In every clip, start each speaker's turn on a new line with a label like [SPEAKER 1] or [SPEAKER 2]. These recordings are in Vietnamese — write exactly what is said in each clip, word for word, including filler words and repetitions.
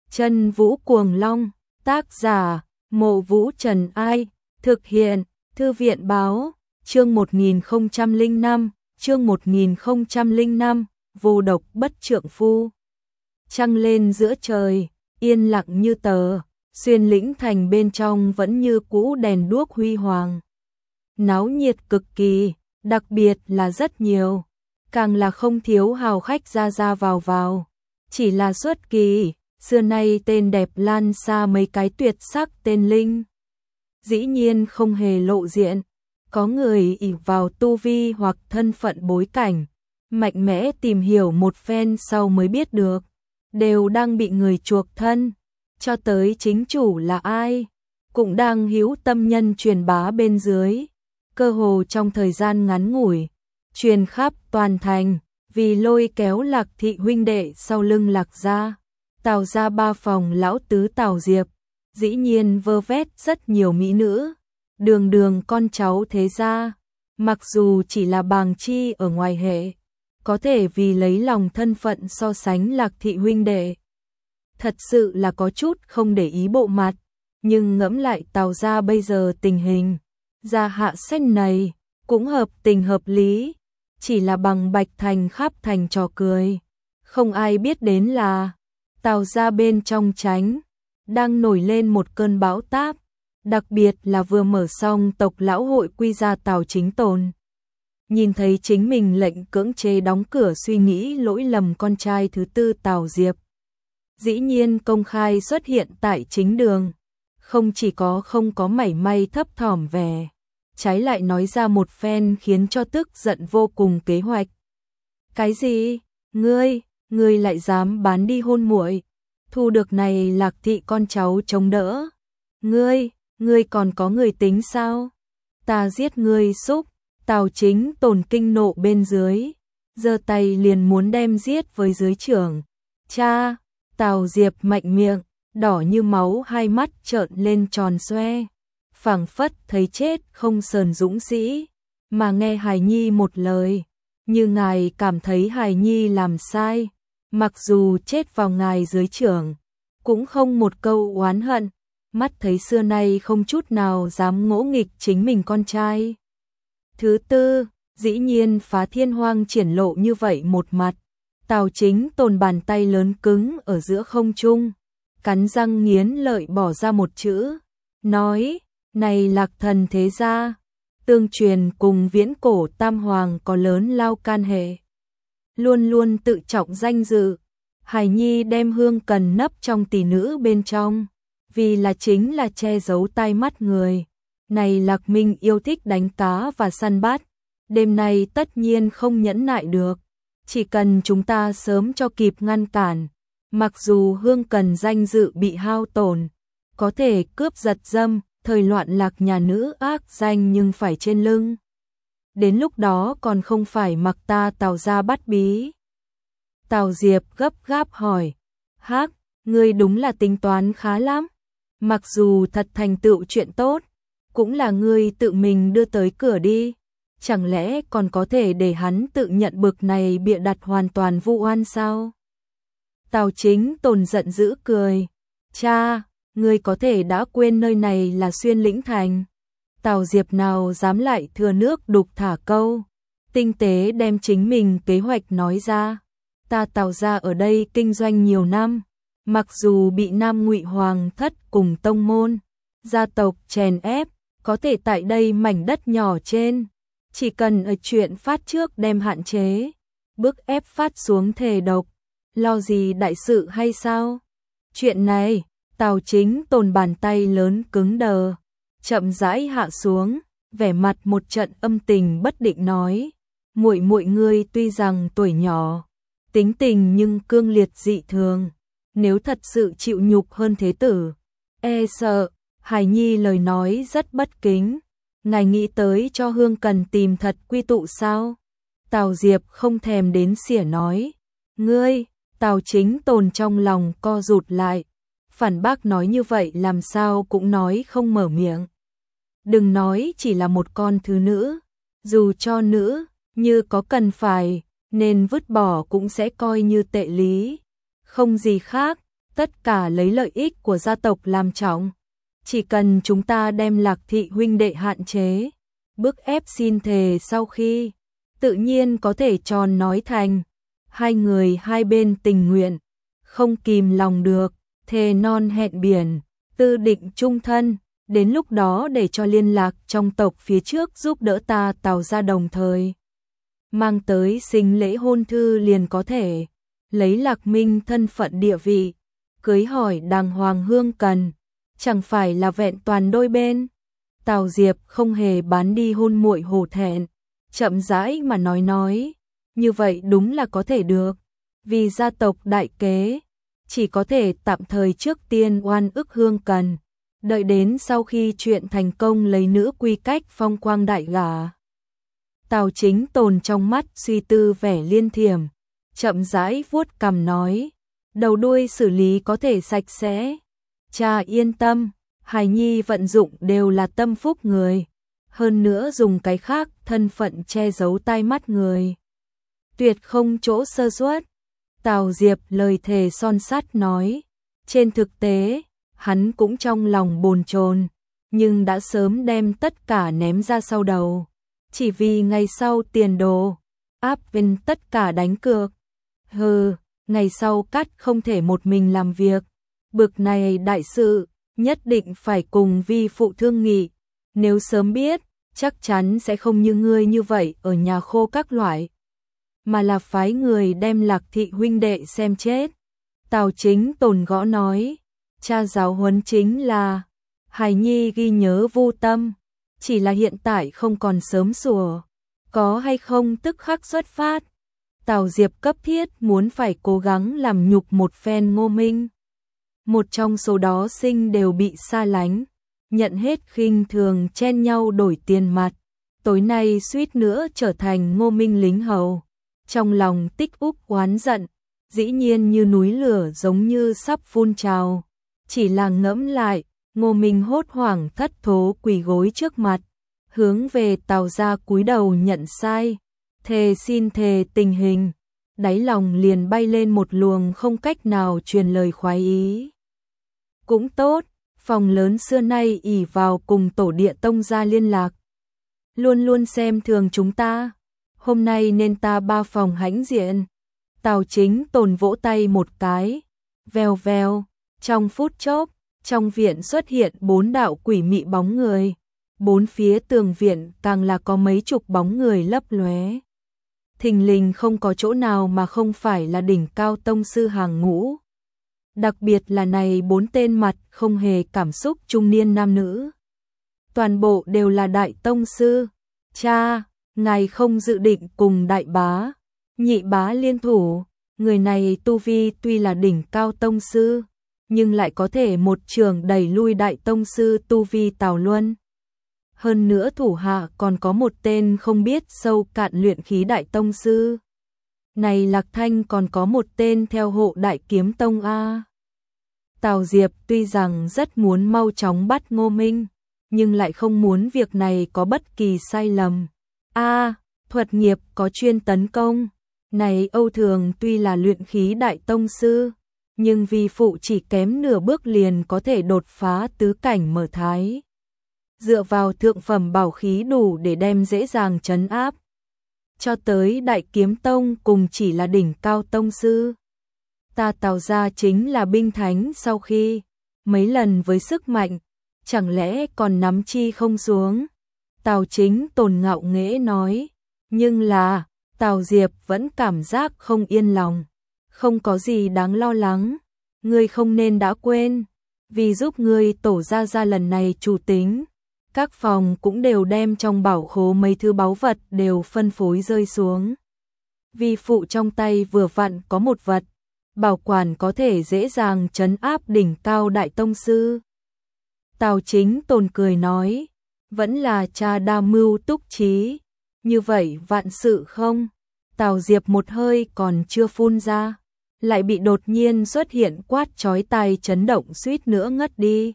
[SPEAKER 1] Chân Vũ Cuồng Long, tác giả, Mộ Vũ Trần Ai, thực hiện, Thư viện Báo, chương một nghìn không trăm lẻ năm, chương một nghìn không trăm lẻ năm, vô độc bất trượng phu. Trăng lên giữa trời, yên lặng như tờ, Xuyên Lĩnh thành bên trong vẫn như cũ đèn đuốc huy hoàng. Náo nhiệt cực kỳ, đặc biệt là rất nhiều, càng là không thiếu hào khách ra ra vào vào. Chỉ là xuất kỳ, xưa nay tên đẹp lan xa mấy cái tuyệt sắc tên linh. Dĩ nhiên không hề lộ diện, có người ỷ vào tu vi hoặc thân phận bối cảnh, mạnh mẽ tìm hiểu một phen sau mới biết được, đều đang bị người chuộc thân, cho tới chính chủ là ai, cũng đang hữu tâm nhân truyền bá bên dưới, cơ hồ trong thời gian ngắn ngủi, truyền khắp toàn thành, vì lôi kéo Lạc thị huynh đệ sau lưng Lạc gia, Tào gia ba phòng lão tứ Tào Diệp, dĩ nhiên vơ vét rất nhiều mỹ nữ, đường đường con cháu thế gia, mặc dù chỉ là bàng chi ở ngoài hệ, có thể vì lấy lòng thân phận so sánh Lạc thị huynh đệ. Thật sự là có chút không để ý bộ mặt, nhưng ngẫm lại Tào gia bây giờ tình hình, gia hạ sen này, cũng hợp tình hợp lý, chỉ là bằng Bạch Thành khắp thành trò cười. Không ai biết đến là, Tào gia bên trong tránh, đang nổi lên một cơn bão táp, đặc biệt là vừa mở xong tộc lão hội quy gia Tào Chính Tồn. Nhìn thấy chính mình lệnh cưỡng chế đóng cửa suy nghĩ lỗi lầm con trai thứ tư Tào Diệp. Dĩ nhiên công khai xuất hiện tại chính đường, không chỉ có không có mảy may thấp thỏm về, trái lại nói ra một phen khiến cho tức giận vô cùng kế hoạch. Cái gì? Ngươi, ngươi lại dám bán đi hôn muội, thu được này Lạc thị con cháu chống đỡ. Ngươi, ngươi còn có người tính sao? Ta giết ngươi xúc, Tào Chính Tồn kinh nộ bên dưới, giơ tay liền muốn đem giết với dưới trưởng. Cha, Tào Diệp mạnh miệng, đỏ như máu hai mắt trợn lên tròn xoe, phảng phất thấy chết không sờn dũng sĩ, mà nghe Hài Nhi một lời, như ngài cảm thấy Hài Nhi làm sai, mặc dù chết vào ngài dưới trưởng, cũng không một câu oán hận, mắt thấy xưa nay không chút nào dám ngỗ nghịch chính mình con trai. Thứ tư, dĩ nhiên phá thiên hoang triển lộ như vậy một mặt, Tào Chính Tồn bàn tay lớn cứng ở giữa không trung, cắn răng nghiến lợi bỏ ra một chữ, nói, này Lạc thần thế gia, tương truyền cùng viễn cổ tam hoàng có lớn lao can hệ, luôn luôn tự trọng danh dự. Hài Nhi đem Hương Cần nấp trong tỷ nữ bên trong, vì là chính là che giấu tai mắt người. Này Lạc Minh yêu thích đánh cá và săn bắt, đêm nay tất nhiên không nhẫn nại được, chỉ cần chúng ta sớm cho kịp ngăn cản, mặc dù Hương Cần danh dự bị hao tổn, có thể cướp giật dâm, thời loạn lạc nhà nữ ác danh nhưng phải trên lưng. Đến lúc đó còn không phải mặc ta Tào gia bắt bí. Tào Diệp gấp gáp hỏi, hắc, ngươi đúng là tính toán khá lắm, mặc dù thật thành tựu chuyện tốt, cũng là ngươi tự mình đưa tới cửa đi, chẳng lẽ còn có thể để hắn tự nhận bực này bịa đặt hoàn toàn vu oan sao? Tào Chính Tồn giận dữ cười, cha, ngươi có thể đã quên nơi này là Xuyên Lĩnh thành. Tào Diệp nào dám lại thừa nước đục thả câu, tinh tế đem chính mình kế hoạch nói ra. Ta Tào gia ở đây kinh doanh nhiều năm, mặc dù bị Nam Ngụy Hoàng thất cùng tông môn, gia tộc chèn ép, có thể tại đây mảnh đất nhỏ trên, chỉ cần ở chuyện phát trước đem hạn chế, bức ép phát xuống thề độc, lo gì đại sự hay sao? Chuyện này, Tào Chính Tồn bàn tay lớn cứng đờ, chậm rãi hạ xuống, vẻ mặt một trận âm tình bất định nói, muội muội ngươi tuy rằng tuổi nhỏ, tính tình nhưng cương liệt dị thường, nếu thật sự chịu nhục hơn thế tử, e sợ. Hài Nhi lời nói rất bất kính, ngài nghĩ tới cho Hương Cần tìm thật quy tụ sao? Tào Diệp không thèm đến xỉa nói, ngươi, Tào Chính Tồn trong lòng co rụt lại, phản bác nói như vậy làm sao cũng nói không mở miệng. Đừng nói chỉ là một con thứ nữ, dù cho nữ, như có cần phải, nên vứt bỏ cũng sẽ coi như tệ lý, không gì khác. tất cả lấy lợi ích của gia tộc làm trọng. Chỉ cần chúng ta đem Lạc thị huynh đệ hạn chế, bức ép xin thề sau khi, tự nhiên có thể tròn nói thành. Hai người hai bên tình nguyện, không kìm lòng được, thề non hẹn biển, tư định chung thân. Đến lúc đó để cho liên lạc trong tộc phía trước giúp đỡ ta Tào ra, đồng thời mang tới sinh lễ hôn thư liền có thể lấy Lạc Minh thân phận địa vị, cưới hỏi đàng hoàng hương cần, chẳng phải là vẹn toàn đôi bên. Tào Diệp không hề bán đi hôn muội hổ thẹn, chậm rãi mà nói nói, như vậy đúng là có thể được, vì gia tộc đại kế, chỉ có thể tạm thời trước tiên oan ức hương cần, đợi đến sau khi chuyện thành công lấy nữ quy cách phong quang đại gả. Tào Chính Tồn trong mắt suy tư vẻ liên thiểm, chậm rãi vuốt cằm nói, đầu đuôi xử lý có thể sạch sẽ. Cha yên tâm, hài nhi vận dụng đều là tâm phúc người, hơn nữa dùng cái khác thân phận che giấu tai mắt người, tuyệt không chỗ sơ suất. Tào Diệp lời thề son sắt nói, trên thực tế, hắn cũng trong lòng bồn chồn, nhưng đã sớm đem tất cả ném ra sau đầu, chỉ vì ngày sau tiền đồ, áp bên tất cả đánh cược. Hừ, ngày sau Cát không thể một mình làm việc, bực này đại sự, nhất định phải cùng vi phụ thương nghị, nếu sớm biết, chắc chắn sẽ không như ngươi như vậy ở nhà khô các loại, mà là phái người đem Lạc thị huynh đệ xem chết. Tào Chính Tồn gõ nói, cha giáo huấn chính là, hài nhi ghi nhớ vô tâm, chỉ là hiện tại không còn sớm sủa, có hay không tức khắc xuất phát. Tào Diệp cấp thiết muốn phải cố gắng làm nhục một phen Ngô Minh. Một trong số đó sinh đều bị xa lánh, nhận hết khinh thường, chen nhau đổi tiền mặt. Tối nay suýt nữa trở thành Ngô Minh lính hầu. Trong lòng tích úc oán giận, dĩ nhiên như núi lửa giống như sắp phun trào. Chỉ là ngẫm lại, Ngô Minh hốt hoảng thất thố quỳ gối trước mặt, hướng về Tào gia cúi đầu nhận sai, thề xin thề tình hình, đáy lòng liền bay lên một luồng không cách nào truyền lời khoái ý. Cũng tốt, phòng lớn xưa nay ỷ vào cùng tổ địa tông gia liên lạc, luôn luôn xem thường chúng ta, hôm nay nên ta ba phòng hãnh diện. Tào Chính Tồn vỗ tay một cái, vèo vèo, trong phút chốc, trong viện xuất hiện bốn đạo quỷ mị bóng người, bốn phía tường viện càng là có mấy chục bóng người lấp lóe. Thình lình không có chỗ nào mà không phải là đỉnh cao tông sư hàng ngũ. Đặc biệt là này bốn tên mặt không hề cảm xúc trung niên nam nữ. Toàn bộ đều là đại tông sư. Cha, ngài không dự định cùng đại bá, nhị bá liên thủ. Người này tu vi tuy là đỉnh cao tông sư, nhưng lại có thể một trường đẩy lui đại tông sư tu vi Tào Luân. Hơn nữa thủ hạ còn có một tên không biết sâu cạn luyện khí đại tông sư. Này Lạc Thanh còn có một tên theo hộ đại kiếm tông A. Tào Diệp tuy rằng rất muốn mau chóng bắt Ngô Minh, nhưng lại không muốn việc này có bất kỳ sai lầm. A, thuật nghiệp có chuyên tấn công. Này Âu Thường tuy là luyện khí đại tông sư, nhưng vì phụ chỉ kém nửa bước liền có thể đột phá tứ cảnh mở thái. Dựa vào thượng phẩm bảo khí đủ để đem dễ dàng trấn áp. Cho tới đại kiếm tông cùng chỉ là đỉnh cao tông sư. Ta Tào gia chính là binh thánh sau khi mấy lần với sức mạnh, chẳng lẽ còn nắm chi không xuống. Tào Chính Tồn ngạo nghễ nói, nhưng là Tào Diệp vẫn cảm giác không yên lòng. Không có gì đáng lo lắng, ngươi không nên đã quên, vì giúp ngươi tổ gia gia lần này chủ tính. Các phòng cũng đều đem trong bảo khố mấy thứ báu vật đều phân phối rơi xuống. Vi phụ trong tay vừa vặn có một vật, bảo quản có thể dễ dàng trấn áp đỉnh cao đại tông sư. Tào Chính Tồn cười nói, vẫn là cha đa mưu túc trí, như vậy vạn sự không. Tào Diệp một hơi còn chưa phun ra, lại bị đột nhiên xuất hiện quát chói tai chấn động suýt nữa ngất đi.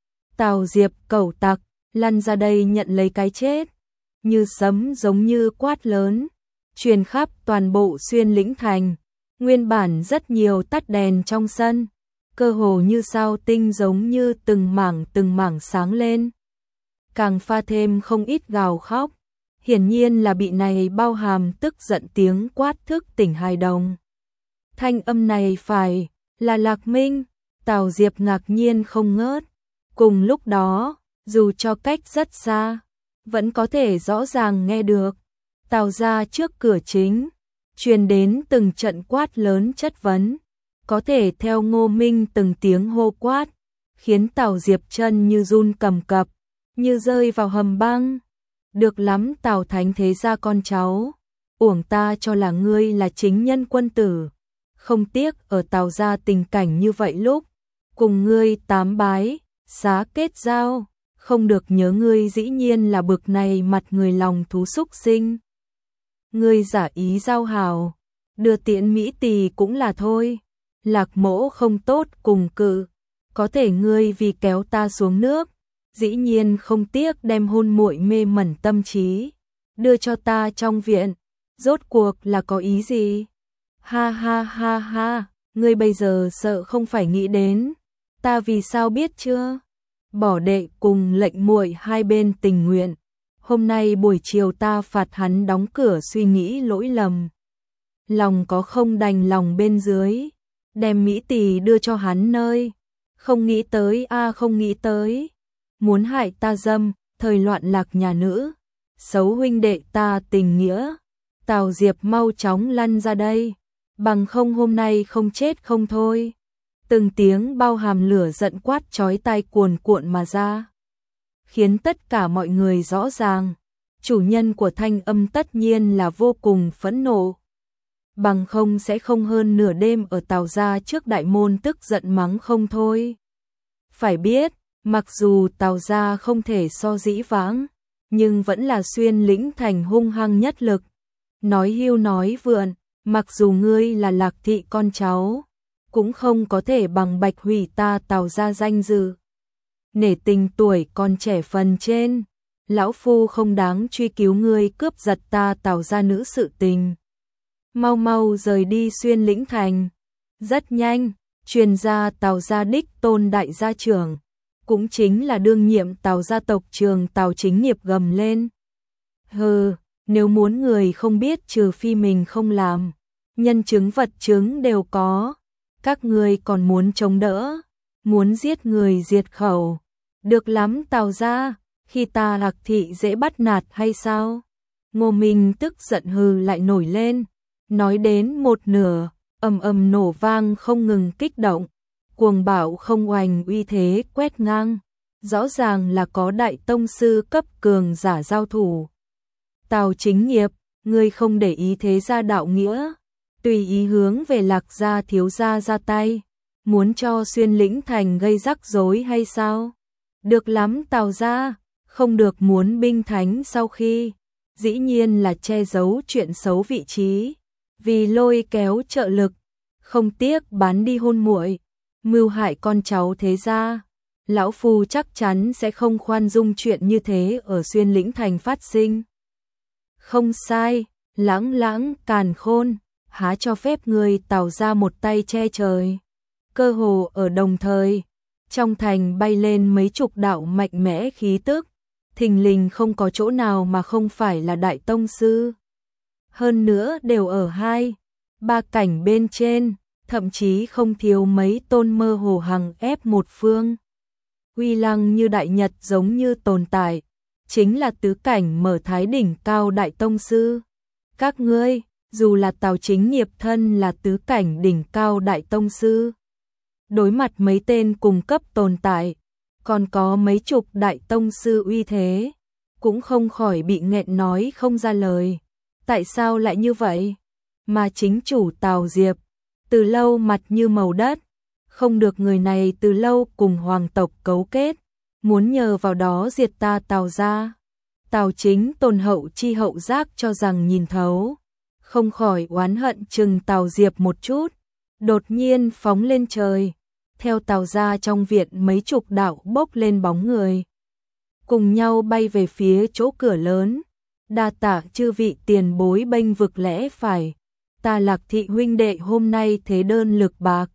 [SPEAKER 1] Tào Diệp cẩu tặc, lăn ra đây nhận lấy cái chết, như sấm giống như quát lớn, truyền khắp toàn bộ Xuyên Lĩnh thành. Nguyên bản rất nhiều tắt đèn trong sân, cơ hồ như sao tinh giống như từng mảng từng mảng sáng lên. Càng pha thêm không ít gào khóc, hiển nhiên là bị này bao hàm tức giận tiếng quát thức tỉnh hài đồng. Thanh âm này phải là Lạc Minh, Tào Diệp ngạc nhiên không ngớt. Cùng lúc đó, dù cho cách rất xa, vẫn có thể rõ ràng nghe được. Tào ra trước cửa chính, truyền đến từng trận quát lớn chất vấn, có thể theo Ngô Minh từng tiếng hô quát, khiến Tào Diệp chân như run cầm cập, như rơi vào hầm băng. Được lắm Tào Thánh thế gia con cháu, uổng ta cho là ngươi là chính nhân quân tử, không tiếc ở Tào gia tình cảnh như vậy lúc, cùng ngươi tám bái, xá kết giao, không được nhớ ngươi dĩ nhiên là bực này mặt người lòng thú súc sinh. Ngươi giả ý giao hảo, đưa tiễn Mỹ Tỳ cũng là thôi, Lạc Mỗ không tốt cùng cự, có thể ngươi vì kéo ta xuống nước, dĩ nhiên không tiếc đem hôn muội mê mẩn tâm trí, đưa cho ta trong viện, rốt cuộc là có ý gì? Ha ha ha ha, ngươi bây giờ sợ không phải nghĩ đến, ta vì sao biết chưa? Bỏ đệ cùng lệnh muội hai bên tình nguyện, hôm nay buổi chiều ta phạt hắn đóng cửa suy nghĩ lỗi lầm. Lòng có không đành lòng bên dưới, đem Mỹ Tỳ đưa cho hắn nơi, không nghĩ tới a à không nghĩ tới, muốn hại ta dâm, thời loạn lạc nhà nữ, xấu huynh đệ ta tình nghĩa, Tào Diệp mau chóng lăn ra đây, bằng không hôm nay không chết không thôi. Từng tiếng bao hàm lửa giận quát chói tai cuồn cuộn mà ra, khiến tất cả mọi người rõ ràng, chủ nhân của thanh âm tất nhiên là vô cùng phẫn nộ. Bằng không sẽ không hơn nửa đêm ở Tào gia trước đại môn tức giận mắng không thôi. Phải biết, mặc dù Tào gia không thể so dĩ vãng, nhưng vẫn là xuyên lĩnh thành hung hăng nhất lực. Nói hưu nói vượn, mặc dù ngươi là Lạc thị con cháu, cũng không có thể bằng bạch hủy ta Tào gia danh dự. Nể tình tuổi còn trẻ phần trên, lão phu không đáng truy cứu ngươi cướp giật ta Tào gia nữ sự tình. Mau mau rời đi xuyên lĩnh thành. Rất nhanh, truyền ra Tào gia đích tôn đại gia trưởng, cũng chính là đương nhiệm Tào gia tộc trường Tào Chính Nghiệp gầm lên. Hừ, nếu muốn người không biết trừ phi mình không làm, nhân chứng vật chứng đều có, các ngươi còn muốn chống đỡ, muốn giết người diệt khẩu. Được lắm Tào gia, khi ta Lạc thị dễ bắt nạt hay sao? Ngô Minh tức giận hừ lại nổi lên, nói đến một nửa, ầm ầm nổ vang không ngừng kích động, cuồng bạo không oành uy thế quét ngang, rõ ràng là có đại tông sư cấp cường giả giao thủ. Tào Chính Nghiệp, ngươi không để ý thế gia đạo nghĩa, tùy ý hướng về Lạc gia thiếu gia ra tay, muốn cho xuyên lĩnh thành gây rắc rối hay sao? Được lắm Tào gia, không được muốn binh thánh sau khi, dĩ nhiên là che giấu chuyện xấu vị trí, vì lôi kéo trợ lực, không tiếc bán đi hôn muội, mưu hại con cháu thế gia. Lão phu chắc chắn sẽ không khoan dung chuyện như thế ở xuyên lĩnh thành phát sinh. Không sai, lãng lãng càn khôn, há cho phép người Tào ra một tay che trời. Cơ hồ ở đồng thời, trong thành bay lên mấy chục đạo mạnh mẽ khí tức, thình lình không có chỗ nào mà không phải là đại tông sư. Hơn nữa đều ở hai, ba cảnh bên trên, thậm chí không thiếu mấy tôn mơ hồ hằng ép một phương. Uy lăng như đại nhật giống như tồn tại, chính là tứ cảnh mở thái đỉnh cao đại tông sư. Các ngươi, dù là Tào Chính Nghiệp thân là tứ cảnh đỉnh cao đại tông sư, đối mặt mấy tên cùng cấp tồn tại, còn có mấy chục đại tông sư uy thế, cũng không khỏi bị nghẹn nói không ra lời. Tại sao lại như vậy? Mà chính chủ Tào Diệp, từ lâu mặt như màu đất, không được người này từ lâu cùng hoàng tộc cấu kết, muốn nhờ vào đó diệt ta Tào gia. Tào Chính Tôn hậu chi hậu giác cho rằng nhìn thấu, không khỏi oán hận chừng Tào Diệp một chút, đột nhiên phóng lên trời, theo Tào gia trong viện mấy chục đạo bốc lên bóng người, cùng nhau bay về phía chỗ cửa lớn. Đa tạ chư vị tiền bối bênh vực lẽ phải, ta Lạc thị huynh đệ hôm nay thế đơn lực bạc,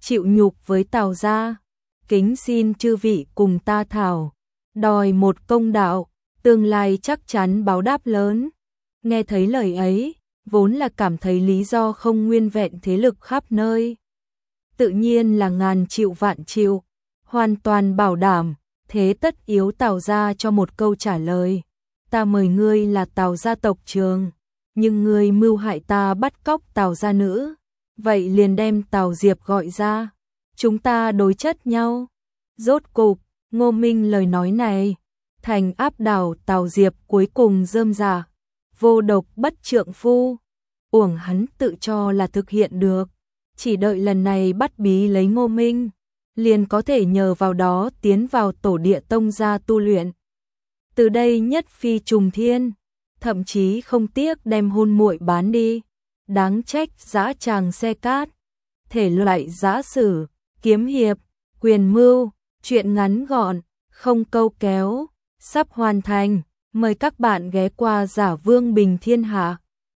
[SPEAKER 1] chịu nhục với Tào gia, kính xin chư vị cùng ta thảo, đòi một công đạo, tương lai chắc chắn báo đáp lớn. Nghe thấy lời ấy, vốn là cảm thấy lý do không nguyên vẹn thế lực khắp nơi. Tự nhiên là ngàn triệu vạn triệu, hoàn toàn bảo đảm, thế tất yếu Tào gia cho một câu trả lời. Ta mời ngươi là Tào gia tộc trưởng, nhưng ngươi mưu hại ta bắt cóc Tào gia nữ, vậy liền đem Tào Diệp gọi ra, chúng ta đối chất nhau. Rốt cục, Ngô Minh lời nói này, thành áp đảo Tào Diệp cuối cùng rơm rà, vô độc bất trượng phu, uổng hắn tự cho là thực hiện được, chỉ đợi lần này bắt bí lấy Ngô Minh, liền có thể nhờ vào đó tiến vào tổ địa tông gia tu luyện. Từ đây nhất phi trùng thiên, thậm chí không tiếc đem hôn muội bán đi, đáng trách dã tràng xe cát, thể loại dã sử, kiếm hiệp, quyền mưu, truyện ngắn gọn, không câu kéo, sắp hoàn thành, mời các bạn ghé qua Giả Vương Bình Thiên Hạ.